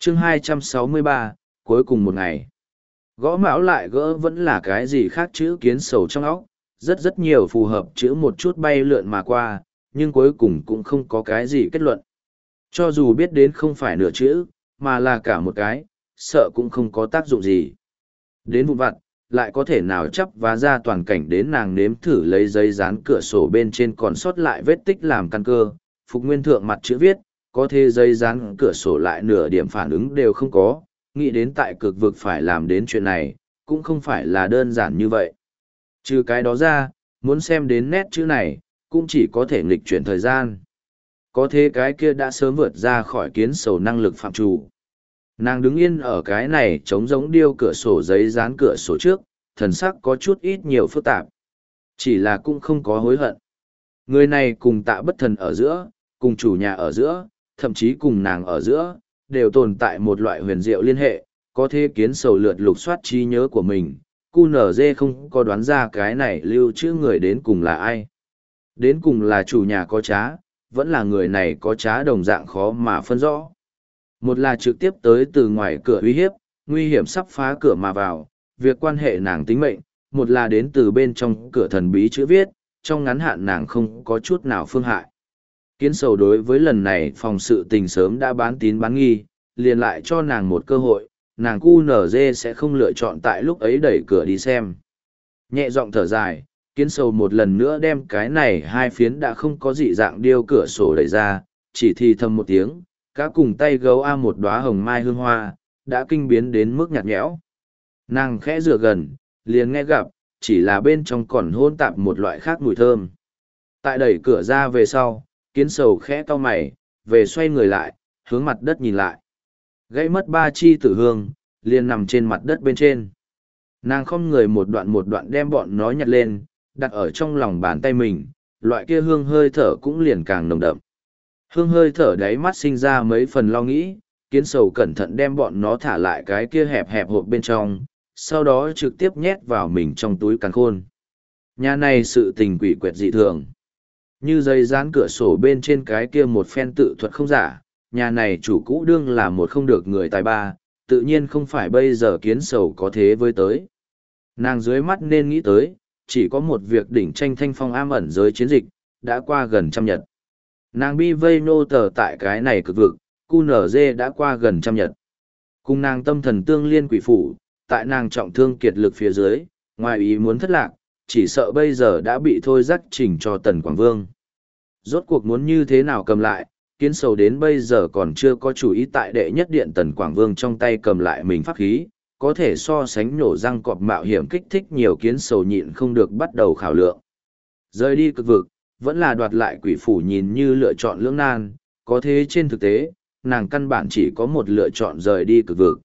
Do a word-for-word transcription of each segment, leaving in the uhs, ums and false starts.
chương hai trăm sáu mươi ba, cuối cùng một ngày. Gõ mão lại gỡ vẫn là cái gì khác chữ kiến sầu trong óc, rất rất nhiều phù hợp chữ một chút bay lượn mà qua, nhưng cuối cùng cũng không có cái gì kết luận. Cho dù biết đến không phải nửa chữ, mà là cả một cái, sợ cũng không có tác dụng gì. Đến vụn vặt, lại có thể nào chấp vá ra toàn cảnh đến nàng nếm thử lấy giấy dán cửa sổ bên trên còn sót lại vết tích làm căn cơ, phục nguyên thượng mặt chữ viết, có thể giấy dán cửa sổ lại nửa điểm phản ứng đều không có, nghĩ đến tại cực vực phải làm đến chuyện này, cũng không phải là đơn giản như vậy. Trừ cái đó ra, muốn xem đến nét chữ này, cũng chỉ có thể nghịch chuyển thời gian. Có thế cái kia đã sớm vượt ra khỏi kiến sầu năng lực phạm trù. Nàng đứng yên ở cái này trống giống điêu cửa sổ giấy dán cửa sổ trước, thần sắc có chút ít nhiều phức tạp. Chỉ là cũng không có hối hận. Người này cùng Tạ Bất Thần ở giữa, cùng chủ nhà ở giữa, thậm chí cùng nàng ở giữa, đều tồn tại một loại huyền diệu liên hệ, có thế kiến sầu lượt lục soát trí nhớ của mình. Cu nở dê không có đoán ra cái này lưu trữ người đến cùng là ai. Đến cùng là chủ nhà có trá, vẫn là người này có trá đồng dạng khó mà phân rõ. Một là trực tiếp tới từ ngoài cửa uy hiếp, nguy hiểm sắp phá cửa mà vào, việc quan hệ nàng tính mệnh, một là đến từ bên trong cửa thần bí chữ viết, trong ngắn hạn nàng không có chút nào phương hại. Kiến sầu đối với lần này phòng sự tình sớm đã bán tín bán nghi, liền lại cho nàng một cơ hội, nàng cu nở dê sẽ không lựa chọn tại lúc ấy đẩy cửa đi xem. Nhẹ giọng thở dài, kiến sầu một lần nữa đem cái này hai phiến đã không có dị dạng điêu cửa sổ đẩy ra, chỉ thì thầm một tiếng, cá cùng tay gấu a một đóa hồng mai hương hoa, đã kinh biến đến mức nhạt nhẽo. Nàng khẽ dựa gần, liền nghe gặp, chỉ là bên trong còn hôn tạp một loại khác mùi thơm. Tại đẩy cửa ra về sau, kiến sầu khẽ cau mày, về xoay người lại, hướng mặt đất nhìn lại. Gãy mất ba chi tử hương, liền nằm trên mặt đất bên trên. Nàng không người một đoạn một đoạn đem bọn nó nhặt lên, đặt ở trong lòng bàn tay mình, loại kia hương hơi thở cũng liền càng nồng đậm. Hương hơi thở đáy mắt sinh ra mấy phần lo nghĩ, kiến sầu cẩn thận đem bọn nó thả lại cái kia hẹp hẹp hộp bên trong, sau đó trực tiếp nhét vào mình trong túi càn khôn. Nhà này sự tình quỷ quyệt dị thường. Như dây dán cửa sổ bên trên cái kia một phen tự thuật không giả, nhà này chủ cũ đương là một không được người tài ba, tự nhiên không phải bây giờ kiến sầu có thế với tới. Nàng dưới mắt nên nghĩ tới, chỉ có một việc đỉnh tranh thanh phong am ẩn giới chiến dịch, đã qua gần trăm nhật. Nàng bi vây nô tờ tại cái này cực vực, cu nở dê đã qua gần trăm nhật. Cùng nàng tâm thần tương liên quỷ phủ, tại nàng trọng thương kiệt lực phía dưới, ngoài ý muốn thất lạc, chỉ sợ bây giờ đã bị thôi dắt chỉnh cho Tần Quảng Vương. Rốt cuộc muốn như thế nào cầm lại, kiến sầu đến bây giờ còn chưa có chủ ý tại đệ nhất điện Tần Quảng Vương trong tay cầm lại mình pháp khí, có thể so sánh nổ răng cọp mạo hiểm kích thích nhiều kiến sầu nhịn không được bắt đầu khảo lượng. Rời đi cực vực, vẫn là đoạt lại quỷ phủ nhìn như lựa chọn lưỡng nan, có thế trên thực tế, nàng căn bản chỉ có một lựa chọn rời đi cực vực.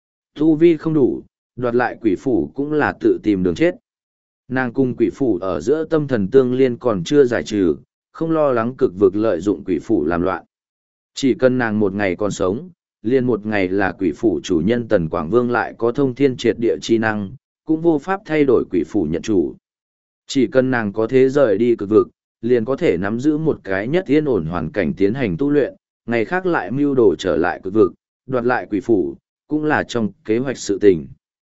Tu vi không đủ, đoạt lại quỷ phủ cũng là tự tìm đường chết. Nàng cùng quỷ phủ ở giữa tâm thần tương liên còn chưa giải trừ, không lo lắng cực vực lợi dụng quỷ phủ làm loạn. Chỉ cần nàng một ngày còn sống, liền một ngày là quỷ phủ chủ nhân Tần Quảng Vương lại có thông thiên triệt địa chi năng, cũng vô pháp thay đổi quỷ phủ nhận chủ. Chỉ cần nàng có thế rời đi cực vực, liền có thể nắm giữ một cái nhất yên ổn hoàn cảnh tiến hành tu luyện, ngày khác lại mưu đồ trở lại cực vực, đoạt lại quỷ phủ, cũng là trong kế hoạch sự tình.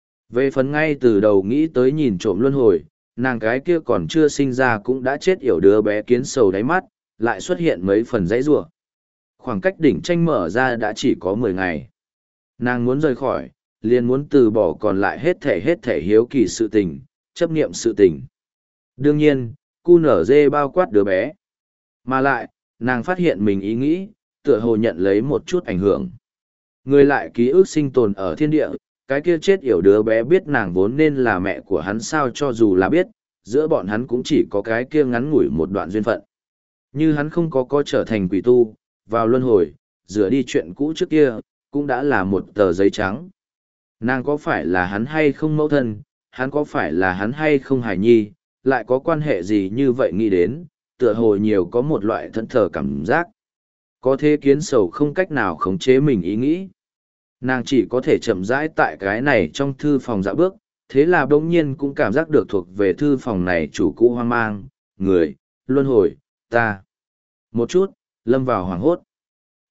Về phần ngay từ đầu nghĩ tới nhìn trộm luân hồi, nàng cái kia còn chưa sinh ra cũng đã chết yểu đứa bé kiến sầu đáy mắt, lại xuất hiện mấy phần dãy rủa. Khoảng cách đỉnh tranh mở ra đã chỉ có mười ngày. Nàng muốn rời khỏi, liền muốn từ bỏ còn lại hết thể hết thể hiếu kỳ sự tình, chấp niệm sự tình. Đương nhiên, cu nở dê bao quát đứa bé. Mà lại, nàng phát hiện mình ý nghĩ, tựa hồ nhận lấy một chút ảnh hưởng. Người lại ký ức sinh tồn ở thiên địa, cái kia chết yểu đứa bé biết nàng vốn nên là mẹ của hắn sao cho dù là biết, giữa bọn hắn cũng chỉ có cái kia ngắn ngủi một đoạn duyên phận. Như hắn không có có trở thành quỷ tu, vào luân hồi, rửa đi chuyện cũ trước kia, cũng đã là một tờ giấy trắng. Nàng có phải là hắn hay không mẫu thân, hắn có phải là hắn hay không hài nhi, lại có quan hệ gì như vậy nghĩ đến, tựa hồ nhiều có một loại thân thờ cảm giác. Có thế kiến sầu không cách nào khống chế mình ý nghĩ. Nàng chỉ có thể chậm rãi tại cái này trong thư phòng dạo bước, thế là bỗng nhiên cũng cảm giác được thuộc về thư phòng này chủ cũ hoang mang, người, luân hồi, ta. Một chút, lâm vào hoảng hốt.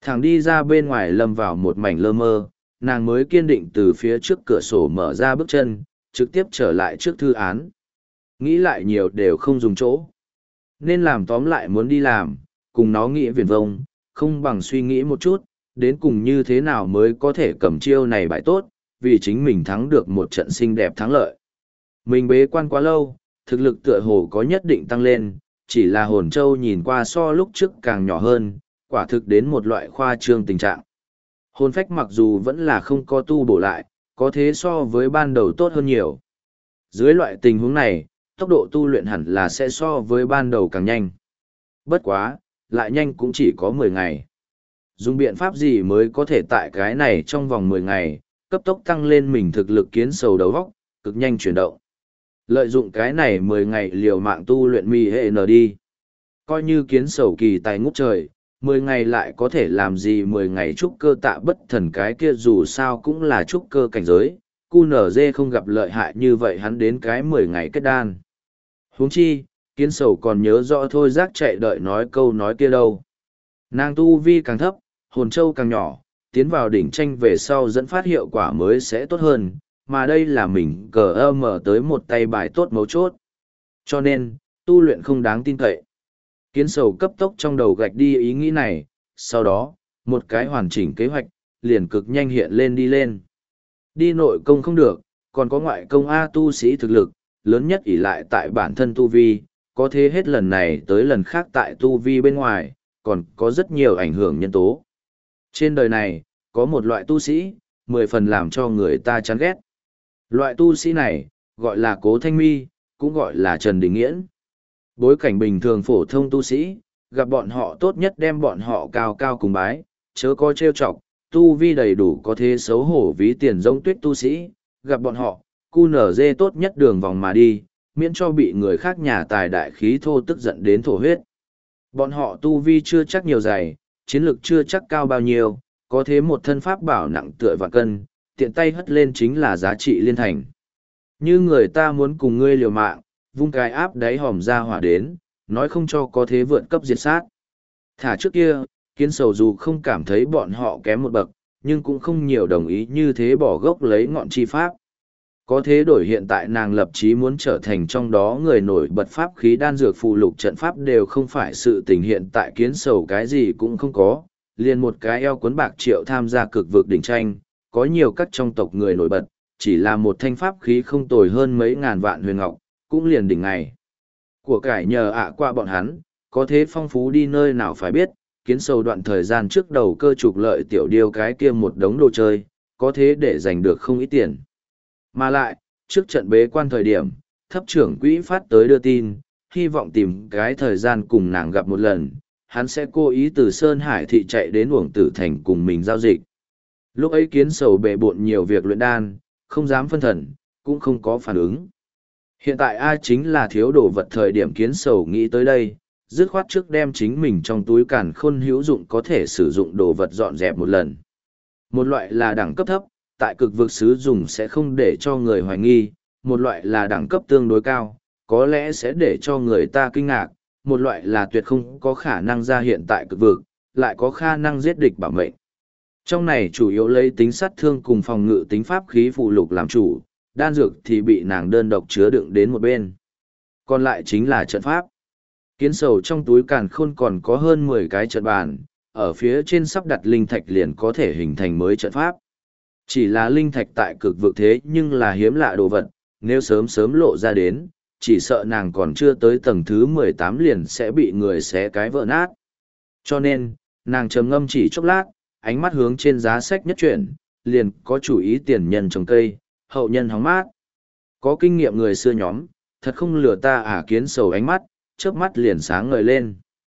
Thằng đi ra bên ngoài lâm vào một mảnh lơ mơ, nàng mới kiên định từ phía trước cửa sổ mở ra bước chân, trực tiếp trở lại trước thư án. Nghĩ lại nhiều đều không dùng chỗ. Nên làm tóm lại muốn đi làm, cùng nó nghĩ viển vông, không bằng suy nghĩ một chút, đến cùng như thế nào mới có thể cầm chiêu này bại tốt, vì chính mình thắng được một trận xinh đẹp thắng lợi. Mình bế quan quá lâu, thực lực tựa hồ có nhất định tăng lên, chỉ là hồn châu nhìn qua so lúc trước càng nhỏ hơn, quả thực đến một loại khoa trương tình trạng. Hồn phách mặc dù vẫn là không có tu bổ lại, có thế so với ban đầu tốt hơn nhiều. Dưới loại tình huống này, tốc độ tu luyện hẳn là sẽ so với ban đầu càng nhanh. Bất quá, lại nhanh cũng chỉ có mười ngày. Dùng biện pháp gì mới có thể tại cái này trong vòng mười ngày, cấp tốc tăng lên mình thực lực kiến sầu đầu góc, cực nhanh chuyển động. Lợi dụng cái này mười ngày liều mạng tu luyện mì hệ nờ đi. Coi như kiến sầu kỳ tài ngút trời, mười ngày lại có thể làm gì mười ngày trúc cơ tạ bất thần cái kia dù sao cũng là trúc cơ cảnh giới, cu nở dê không gặp lợi hại như vậy hắn đến cái mười ngày kết đan. Huống chi, kiến sầu còn nhớ rõ thôi giác chạy đợi nói câu nói kia đâu. Nàng tu vi càng thấp, hồn châu càng nhỏ, tiến vào đỉnh tranh về sau dẫn phát hiệu quả mới sẽ tốt hơn, mà đây là mình cờ ơ mở tới một tay bài tốt mấu chốt. Cho nên, tu luyện không đáng tin cậy. Kiến sầu cấp tốc trong đầu gạch đi ý nghĩ này, sau đó, một cái hoàn chỉnh kế hoạch, liền cực nhanh hiện lên đi lên. Đi nội công không được, còn có ngoại công A tu sĩ thực lực, lớn nhất ỷ lại tại bản thân tu vi, có thế hết lần này tới lần khác tại tu vi bên ngoài, còn có rất nhiều ảnh hưởng nhân tố. Trên đời này, có một loại tu sĩ, mười phần làm cho người ta chán ghét. Loại tu sĩ này, gọi là Cố Thanh Mi, cũng gọi là Trần Đình Nghiễn. Bối cảnh bình thường phổ thông tu sĩ, gặp bọn họ tốt nhất đem bọn họ cao cao cùng bái, chớ có trêu chọc, tu vi đầy đủ có thế xấu hổ ví tiền giống tuyết tu sĩ, gặp bọn họ, cu nở dê tốt nhất đường vòng mà đi, miễn cho bị người khác nhà tài đại khí thô tức giận đến thổ huyết. Bọn họ tu vi chưa chắc nhiều dày, chiến lực chưa chắc cao bao nhiêu, có thế một thân pháp bảo nặng tựa vạn cân, tiện tay hất lên chính là giá trị liên thành. Như người ta muốn cùng ngươi liều mạng, vung cái áp đáy hòm ra hỏa đến, nói không cho có thế vượt cấp diệt sát. Thả trước kia, kiến sầu dù không cảm thấy bọn họ kém một bậc, nhưng cũng không nhiều đồng ý như thế bỏ gốc lấy ngọn chi pháp. Có thế đổi hiện tại nàng lập chí muốn trở thành trong đó người nổi bật pháp khí đan dược phù lục trận pháp đều không phải sự tình hiện tại kiến sầu cái gì cũng không có, liền một cái eo cuốn bạc triệu tham gia cực vực đỉnh tranh, có nhiều các trong tộc người nổi bật, chỉ là một thanh pháp khí không tồi hơn mấy ngàn vạn huyền ngọc, cũng liền đỉnh ngày. Của cải nhờ ạ qua bọn hắn, có thế phong phú đi nơi nào phải biết, kiến sầu đoạn thời gian trước đầu cơ trục lợi tiểu điêu cái kia một đống đồ chơi, có thế để giành được không ít tiền. Mà lại, trước trận bế quan thời điểm, thấp trưởng quỹ phát tới đưa tin, hy vọng tìm cái thời gian cùng nàng gặp một lần, hắn sẽ cố ý từ Sơn Hải thị chạy đến Uổng Tử Thành cùng mình giao dịch. Lúc ấy kiến sầu bệ bộn nhiều việc luyện đan, không dám phân thần, cũng không có phản ứng. Hiện tại ai chính là thiếu đồ vật thời điểm kiến sầu nghĩ tới đây, dứt khoát trước đem chính mình trong túi càn khôn hữu dụng có thể sử dụng đồ vật dọn dẹp một lần. Một loại là đẳng cấp thấp, tại cực vực sử dụng sẽ không để cho người hoài nghi, một loại là đẳng cấp tương đối cao, có lẽ sẽ để cho người ta kinh ngạc, một loại là tuyệt không có khả năng ra hiện tại cực vực, lại có khả năng giết địch bảo mệnh. Trong này chủ yếu lấy tính sát thương cùng phòng ngự tính pháp khí phụ lục làm chủ, đan dược thì bị nàng đơn độc chứa đựng đến một bên. Còn lại chính là trận pháp. Kiến sầu trong túi càn khôn còn có hơn mười cái trận bàn, ở phía trên sắp đặt linh thạch liền có thể hình thành mới trận pháp. Chỉ là linh thạch tại cực vực thế nhưng là hiếm lạ đồ vật, nếu sớm sớm lộ ra đến, chỉ sợ nàng còn chưa tới tầng thứ mười tám liền sẽ bị người xé cái vỡ nát. Cho nên, nàng trầm ngâm chỉ chốc lát, ánh mắt hướng trên giá sách nhất chuyển, liền có chủ ý tiền nhân trồng cây, hậu nhân hóng mát. Có kinh nghiệm người xưa nhóm, thật không lừa ta à kiến sầu ánh mắt, chớp mắt liền sáng ngời lên.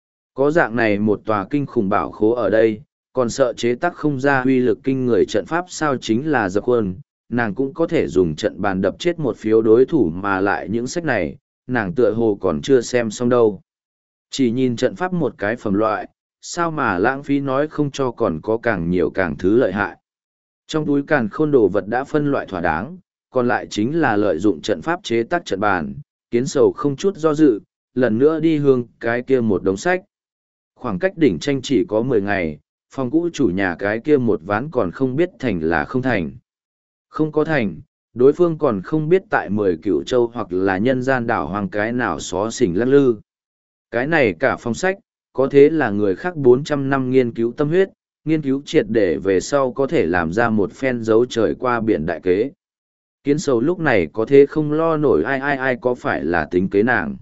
Có dạng này một tòa kinh khủng bảo khố ở đây, còn sợ chế tác không ra uy lực kinh người trận pháp sao chính là dập khuôn, nàng cũng có thể dùng trận bàn đập chết một phiếu đối thủ mà lại những sách này, nàng tựa hồ còn chưa xem xong đâu. Chỉ nhìn trận pháp một cái phẩm loại, sao mà lãng phí nói không cho còn có càng nhiều càng thứ lợi hại. Trong túi càn khôn đồ vật đã phân loại thỏa đáng, còn lại chính là lợi dụng trận pháp chế tác trận bàn, kiến sầu không chút do dự, lần nữa đi hướng cái kia một đống sách. Khoảng cách đỉnh tranh chỉ có mười ngày, phòng cũ chủ nhà cái kia một ván còn không biết thành là không thành. Không có thành, đối phương còn không biết tại mười cựu châu hoặc là nhân gian đảo hoàng cái nào xó xỉnh lắc lư. Cái này cả phong sách, có thế là người khác bốn trăm năm nghiên cứu tâm huyết, nghiên cứu triệt để về sau có thể làm ra một phen dấu trời qua biển đại kế. Kiến sầu lúc này có thế không lo nổi ai ai ai có phải là tính kế nàng.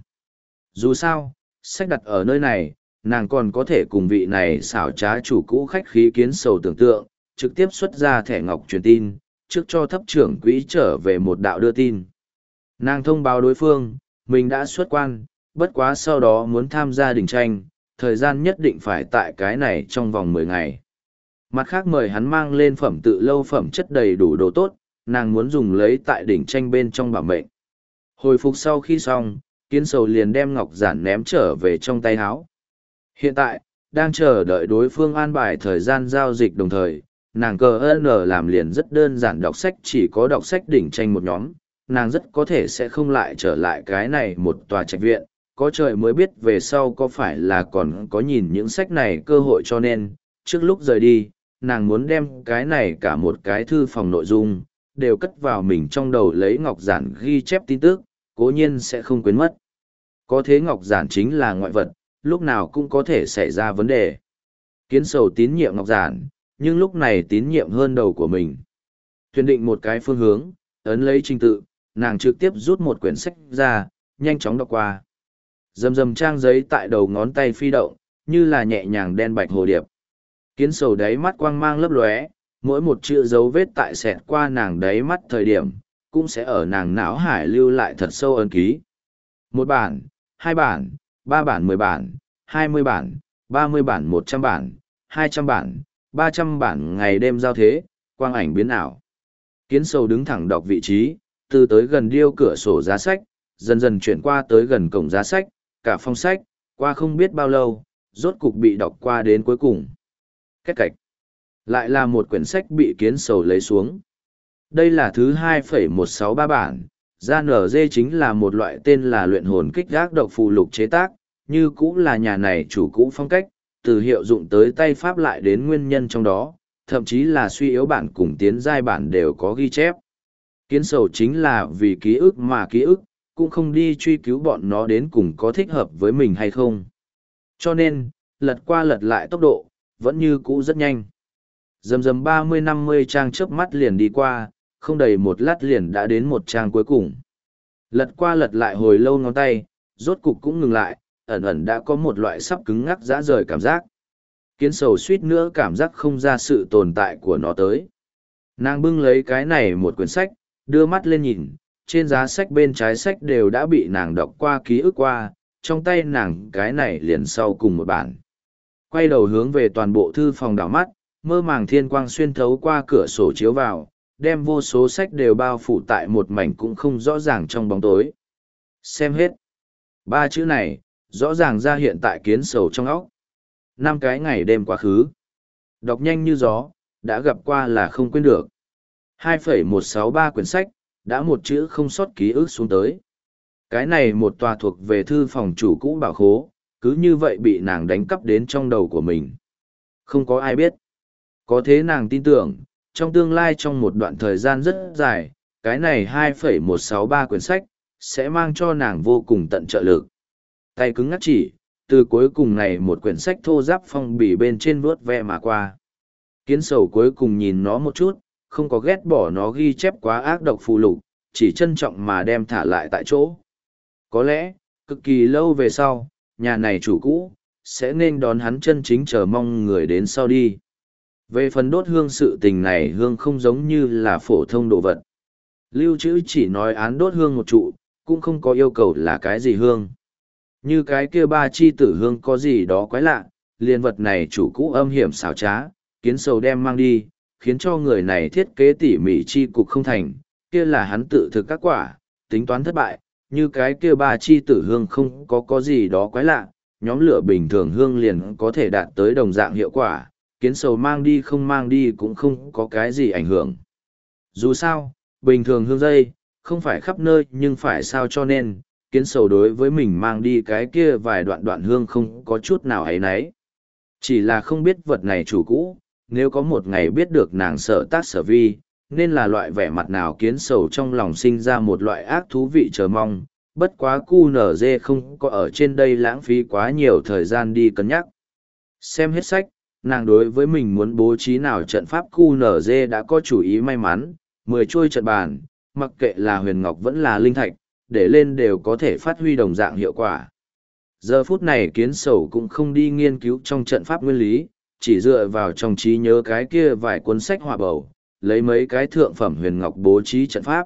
Dù sao, sách đặt ở nơi này, nàng còn có thể cùng vị này xảo trá chủ cũ khách khí kiến sầu tưởng tượng, trực tiếp xuất ra thẻ ngọc truyền tin, trước cho thấp trưởng quỹ trở về một đạo đưa tin. Nàng thông báo đối phương, mình đã xuất quan, bất quá sau đó muốn tham gia đỉnh tranh, thời gian nhất định phải tại cái này trong vòng mười ngày. Mặt khác mời hắn mang lên phẩm tự lâu phẩm chất đầy đủ đồ tốt, nàng muốn dùng lấy tại đỉnh tranh bên trong bảo mệnh. Hồi phục sau khi xong, kiến sầu liền đem ngọc giản ném trở về trong tay háo. Hiện tại, đang chờ đợi đối phương an bài thời gian giao dịch đồng thời, nàng cờ ơn làm liền rất đơn giản đọc sách chỉ có đọc sách đỉnh tranh một nhóm, nàng rất có thể sẽ không lại trở lại cái này một tòa trạch viện, có trời mới biết về sau có phải là còn có nhìn những sách này cơ hội cho nên, trước lúc rời đi, nàng muốn đem cái này cả một cái thư phòng nội dung, đều cất vào mình trong đầu lấy ngọc giản ghi chép tin tức, cố nhiên sẽ không quên mất. Có thế ngọc giản chính là ngoại vật, lúc nào cũng có thể xảy ra vấn đề. Kiến sầu tín nhiệm ngọc giản, nhưng lúc này tín nhiệm hơn đầu của mình. Tuyển định một cái phương hướng, ấn lấy trình tự, nàng trực tiếp rút một quyển sách ra, nhanh chóng đọc qua. Dầm dầm trang giấy tại đầu ngón tay phi động, như là nhẹ nhàng đen bạch hồ điệp. Kiến sầu đáy mắt quang mang lấp lóe, mỗi một chữ dấu vết tại xẹt qua nàng đáy mắt thời điểm, cũng sẽ ở nàng não hải lưu lại thật sâu ấn ký. Một bản, hai bản, ba bản mười bản, hai mươi bản, ba mươi bản một trăm bản, hai trăm bản, ba trăm bản ngày đêm giao thế, quang ảnh biến ảo. Kiến sầu đứng thẳng đọc vị trí, từ tới gần điêu cửa sổ giá sách, dần dần chuyển qua tới gần cổng giá sách, cả phong sách, qua không biết bao lâu, rốt cục bị đọc qua đến cuối cùng. Kết cạch. Lại là một quyển sách bị kiến sầu lấy xuống. Đây là thứ hai phẩy một sáu ba bản, gia nở dê chính là một loại tên là luyện hồn kích gác độc phù lục chế tác, như cũ là nhà này chủ cũ phong cách, từ hiệu dụng tới tay pháp lại đến nguyên nhân trong đó, thậm chí là suy yếu bản cùng tiến giai bản đều có ghi chép. Kiến sầu chính là vì ký ức mà ký ức, cũng không đi truy cứu bọn nó đến cùng có thích hợp với mình hay không. Cho nên, lật qua lật lại tốc độ, vẫn như cũ rất nhanh. Dầm dầm ba mươi năm mươi trang chớp mắt liền đi qua, không đầy một lát liền đã đến một trang cuối cùng. Lật qua lật lại hồi lâu ngón tay, rốt cục cũng ngừng lại, ẩn ẩn đã có một loại sắp cứng ngắc dã rời cảm giác. Kiến sầu suýt nữa cảm giác không ra sự tồn tại của nó tới. Nàng bưng lấy cái này một quyển sách, đưa mắt lên nhìn, trên giá sách bên trái sách đều đã bị nàng đọc qua ký ức qua, trong tay nàng cái này liền sau cùng một bản. Quay đầu hướng về toàn bộ thư phòng đảo mắt, mơ màng thiên quang xuyên thấu qua cửa sổ chiếu vào, đem vô số sách đều bao phủ tại một mảnh cũng không rõ ràng trong bóng tối. Xem hết. Ba chữ này, rõ ràng ra hiện tại kiến sầu trong óc. Năm cái ngày đêm quá khứ. Đọc nhanh như gió, đã gặp qua là không quên được. hai phẩy một sáu ba quyển sách, đã một chữ không sót ký ức xuống tới. Cái này một tòa thuộc về thư phòng chủ cũ bảo khố, cứ như vậy bị nàng đánh cắp đến trong đầu của mình. Không có ai biết. Có thế nàng tin tưởng, trong tương lai trong một đoạn thời gian rất dài, cái này hai phẩy một sáu ba quyển sách, sẽ mang cho nàng vô cùng tận trợ lực. Tay cứng ngắt chỉ, từ cuối cùng này một quyển sách thô giáp phong bì bên trên vuốt ve mà qua. Kiến sầu cuối cùng nhìn nó một chút, không có ghét bỏ nó ghi chép quá ác độc phù lục, chỉ trân trọng mà đem thả lại tại chỗ. Có lẽ, cực kỳ lâu về sau, nhà này chủ cũ, sẽ nên đón hắn chân chính chờ mong người đến sau đi. Về phần đốt hương sự tình này hương không giống như là phổ thông đồ vật. Lưu trữ chỉ nói án đốt hương một trụ, cũng không có yêu cầu là cái gì hương. Như cái kia ba chi tử hương có gì đó quái lạ, liền vật này chủ cũ âm hiểm xảo trá, kiến sầu đem mang đi, khiến cho người này thiết kế tỉ mỉ chi cục không thành, kia là hắn tự thực các quả, tính toán thất bại, như cái kia ba chi tử hương không có có gì đó quái lạ, nhóm lửa bình thường hương liền có thể đạt tới đồng dạng hiệu quả, kiến sầu mang đi không mang đi cũng không có cái gì ảnh hưởng. Dù sao, bình thường hương dây, không phải khắp nơi nhưng phải sao cho nên, kiến sầu đối với mình mang đi cái kia vài đoạn đoạn hương không có chút nào ấy nấy. Chỉ là không biết vật này chủ cũ, nếu có một ngày biết được nàng sở tác sở vi, nên là loại vẻ mặt nào kiến sầu trong lòng sinh ra một loại ác thú vị chờ mong, bất quá cu nở dê không có ở trên đây lãng phí quá nhiều thời gian đi cân nhắc. Xem hết sách, nàng đối với mình muốn bố trí nào trận pháp cu nở dê đã có chủ ý may mắn, mười chuôi trận bàn, mặc kệ là huyền ngọc vẫn là linh thạch, để lên đều có thể phát huy đồng dạng hiệu quả. Giờ phút này kiến sầu cũng không đi nghiên cứu trong trận pháp nguyên lý, chỉ dựa vào trong trí nhớ cái kia vài cuốn sách họa bầu, lấy mấy cái thượng phẩm huyền ngọc bố trí trận pháp.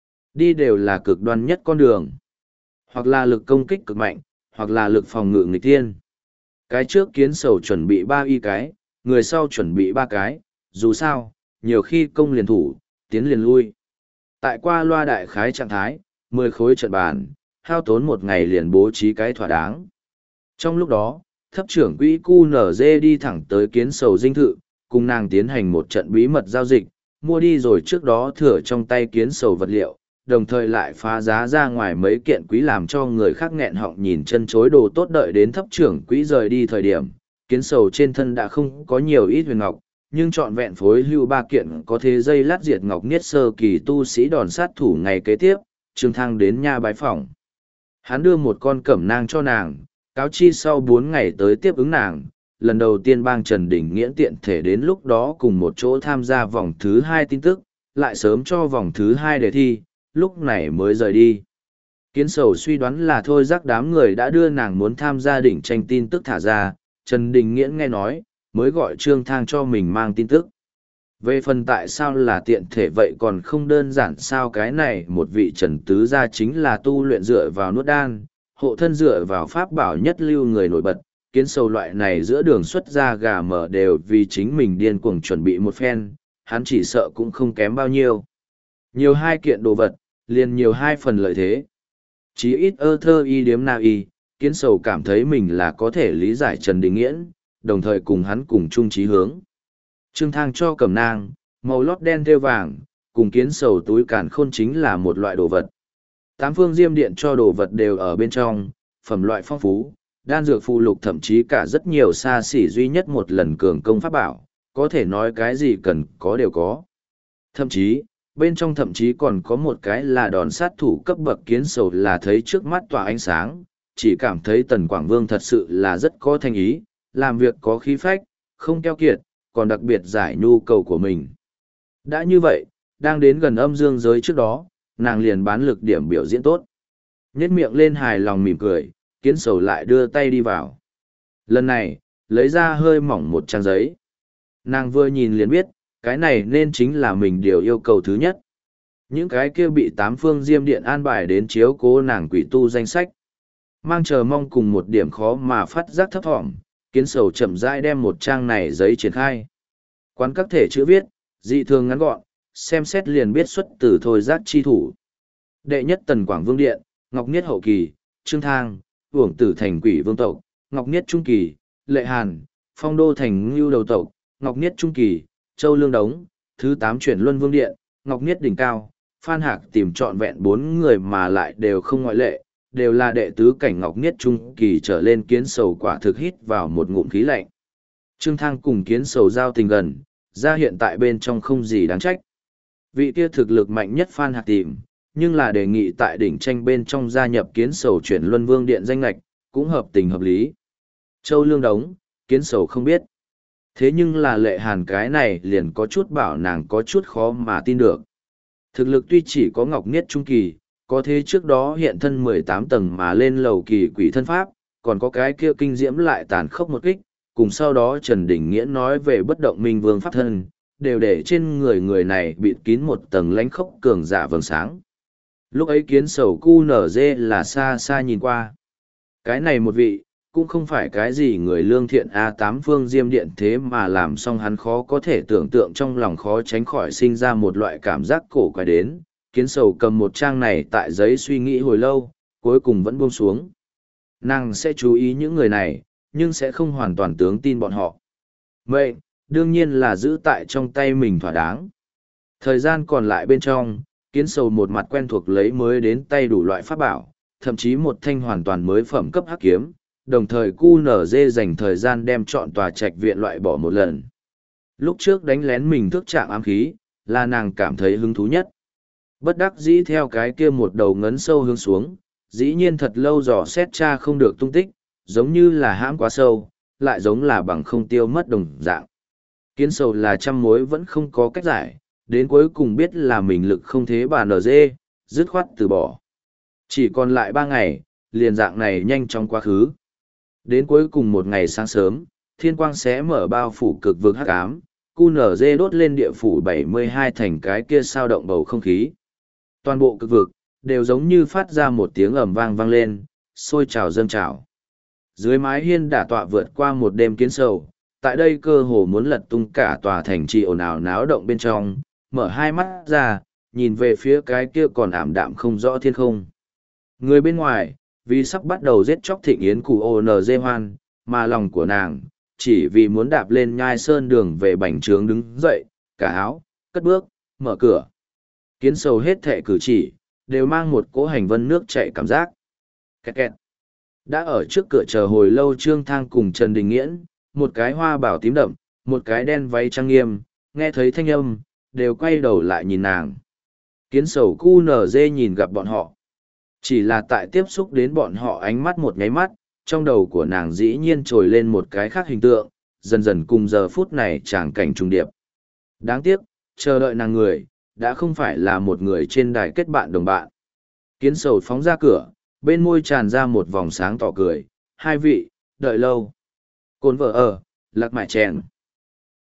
Đi đều là cực đoan nhất con đường. Hoặc là lực công kích cực mạnh, hoặc là lực phòng ngự nghịch tiên. Cái trước kiến sầu chuẩn bị ba y cái, người sau chuẩn bị ba cái, dù sao, nhiều khi công liền thủ, tiến liền lui. Tại qua loa đại khái trạng thái, mười khối trận bàn, hao tốn một ngày liền bố trí cái thỏa đáng. Trong lúc đó, thấp trưởng quỹ cu nở dê đi thẳng tới kiến sầu dinh thự, cùng nàng tiến hành một trận bí mật giao dịch, mua đi rồi trước đó thừa trong tay kiến sầu vật liệu, đồng thời lại phá giá ra ngoài mấy kiện quý làm cho người khác nghẹn họng nhìn chân chối đồ tốt. Đợi đến thấp trưởng quỹ rời đi thời điểm, kiến sầu trên thân đã không có nhiều ít huyền ngọc, nhưng trọn vẹn phối hưu ba kiện có thế dây lát diệt ngọc niết sơ kỳ tu sĩ đòn sát thủ ngày kế tiếp, Trương Thăng đến nha bái phỏng. Hắn đưa một con cẩm nang cho nàng, cáo chi sau bốn ngày tới tiếp ứng nàng, lần đầu tiên bang Trần Đình Nghiễn tiện thể đến lúc đó cùng một chỗ tham gia vòng thứ hai tin tức, lại sớm cho vòng thứ hai đề thi, lúc này mới rời đi. Kiến sầu suy đoán là thôi rắc đám người đã đưa nàng muốn tham gia đỉnh tranh tin tức thả ra, Trần Đình Nghiễn nghe nói, mới gọi Trương Thang cho mình mang tin tức. Về phần tại sao là tiện thể vậy còn không đơn giản sao, cái này một vị Trần Tứ gia chính là tu luyện dựa vào nuốt đan, hộ thân dựa vào pháp bảo nhất lưu người nổi bật, kiến sầu loại này giữa đường xuất ra gà mở đều vì chính mình điên cuồng chuẩn bị một phen, hắn chỉ sợ cũng không kém bao nhiêu. Nhiều hai kiện đồ vật, liền nhiều hai phần lợi thế. Chí ít ơ thơ y điếm na y, kiến sầu cảm thấy mình là có thể lý giải Trần Đình Nghiễn, đồng thời cùng hắn cùng chung chí hướng. Trương Thang cho cẩm nang, màu lót đen thêu vàng, cùng kiến sầu túi càn khôn chính là một loại đồ vật. Tám phương diêm điện cho đồ vật đều ở bên trong, phẩm loại phong phú, đan dược phụ lục thậm chí cả rất nhiều xa xỉ duy nhất một lần cường công pháp bảo, có thể nói cái gì cần có đều có. Thậm chí, bên trong thậm chí còn có một cái là đòn sát thủ cấp bậc, kiến sầu là thấy trước mắt tỏa ánh sáng, chỉ cảm thấy Tần Quảng Vương thật sự là rất có thành ý, làm việc có khí phách, không keo kiệt, còn đặc biệt giải nhu cầu của mình. Đã như vậy, đang đến gần âm dương giới trước đó, nàng liền bán lực điểm biểu diễn tốt. Nhét miệng lên hài lòng mỉm cười, kiến sầu lại đưa tay đi vào. Lần này, lấy ra hơi mỏng một trang giấy. Nàng vừa nhìn liền biết, cái này nên chính là mình điều yêu cầu thứ nhất. Những cái kia bị tám phương diêm điện an bài đến chiếu cố nàng quỷ tu danh sách. Mang chờ mong cùng một điểm khó mà phát giác thấp thỏm, kiến sầu chậm rãi đem một trang này giấy triển khai. Quán các thể chữ viết, dị thường ngắn gọn, xem xét liền biết xuất từ thôi giác chi thủ. Đệ nhất Tần Quảng Vương Điện, Ngọc Niết hậu kỳ, Trương Thang, uổng tử thành quỷ vương tộc, Ngọc Niết trung kỳ, Lệ Hàn, phong đô thành ngưu đầu tộc, Ngọc Niết trung kỳ, Châu Lương Đống, thứ tám chuyển Luân Vương Điện, Ngọc Niết đỉnh cao, Phan Hạc tìm trọn vẹn bốn người mà lại đều không ngoại lệ, đều là đệ tứ cảnh Ngọc Niết trung kỳ trở lên. Kiến sầu quả thực hít vào một ngụm khí lạnh. Trương Thang cùng kiến sầu giao tình gần, ra hiện tại bên trong không gì đáng trách. Vị kia thực lực mạnh nhất Phan Hạc tìm, nhưng là đề nghị tại đỉnh tranh bên trong gia nhập kiến sầu chuyển Luân Vương Điện danh lạch, cũng hợp tình hợp lý. Châu Lương Đống, kiến sầu không biết. Thế nhưng là Lệ Hàn cái này liền có chút bảo nàng có chút khó mà tin được. Thực lực tuy chỉ có Ngọc Niết trung kỳ, có thế trước đó hiện thân mười tám tầng mà lên lầu kỳ quỷ thân pháp, còn có cái kia kinh diễm lại tàn khốc một kích, cùng sau đó Trần Đình Nghiễn nói về bất động minh vương pháp thân, đều để trên người người này bịt kín một tầng lánh khốc cường giả vầng sáng. Lúc ấy kiến sầu cu nở dê là xa xa nhìn qua. Cái này một vị, cũng không phải cái gì người lương thiện a tám phương diêm điện, thế mà làm xong hắn khó có thể tưởng tượng, trong lòng khó tránh khỏi sinh ra một loại cảm giác cổ quái đến. Kiến sầu cầm một trang này tại giấy suy nghĩ hồi lâu, cuối cùng vẫn buông xuống. Nàng sẽ chú ý những người này, nhưng sẽ không hoàn toàn tướng tin bọn họ. Mệnh, đương nhiên là giữ tại trong tay mình thỏa đáng. Thời gian còn lại bên trong, kiến sầu một mặt quen thuộc lấy mới đến tay đủ loại pháp bảo, thậm chí một thanh hoàn toàn mới phẩm cấp hắc kiếm, đồng thời cu nở dê dành thời gian đem chọn tòa trạch viện loại bỏ một lần. Lúc trước đánh lén mình thức trạng ám khí, là nàng cảm thấy hứng thú nhất. Bất đắc dĩ theo cái kia một đầu ngấn sâu hướng xuống, dĩ nhiên thật lâu dò xét cha không được tung tích, giống như là hãm quá sâu, lại giống là bằng không tiêu mất đồng dạng. Kiến sầu là trăm mối vẫn không có cách giải, đến cuối cùng biết là mình lực không thế bà nở dê, dứt khoát từ bỏ. Chỉ còn lại ba ngày, liền dạng này nhanh chóng quá khứ. Đến cuối cùng một ngày sáng sớm, thiên quang sẽ mở bao phủ cực vực hắc ám, cu nở dê đốt lên địa phủ bảy mươi hai thành cái kia sao động bầu không khí. Toàn bộ cực vực, đều giống như phát ra một tiếng ầm vang vang lên, sôi trào dâng trào. Dưới mái hiên đả tọa vượt qua một đêm kiến sầu, tại đây cơ hồ muốn lật tung cả tòa thành trì ồn ào náo động bên trong, mở hai mắt ra, nhìn về phía cái kia còn ảm đạm không rõ thiên không. Người bên ngoài, vì sắp bắt đầu giết chóc thịnh yến của ô en giê hoan, mà lòng của nàng, chỉ vì muốn đạp lên nhai sơn đường về bành trướng đứng dậy, cả áo, cất bước, mở cửa. Kiến sầu hết thệ cử chỉ, đều mang một cỗ hành vân nước chạy cảm giác. Kẹt kẹt. Đã ở trước cửa chờ hồi lâu Trương Thang cùng Trần Đình Nghiễn, một cái hoa bảo tím đậm, một cái đen váy trang nghiêm, nghe thấy thanh âm, đều quay đầu lại nhìn nàng. Kiến sầu cu nở dê nhìn gặp bọn họ. Chỉ là tại tiếp xúc đến bọn họ ánh mắt một nháy mắt, trong đầu của nàng dĩ nhiên trồi lên một cái khác hình tượng, dần dần cùng giờ phút này tràng cảnh trùng điệp. Đáng tiếc, chờ đợi nàng người, đã không phải là một người trên đài kết bạn đồng bạn. Kiến sầu phóng ra cửa, bên môi tràn ra một vòng sáng tỏ cười, hai vị, đợi lâu. Cồn vợ ở, lạc mại chèn.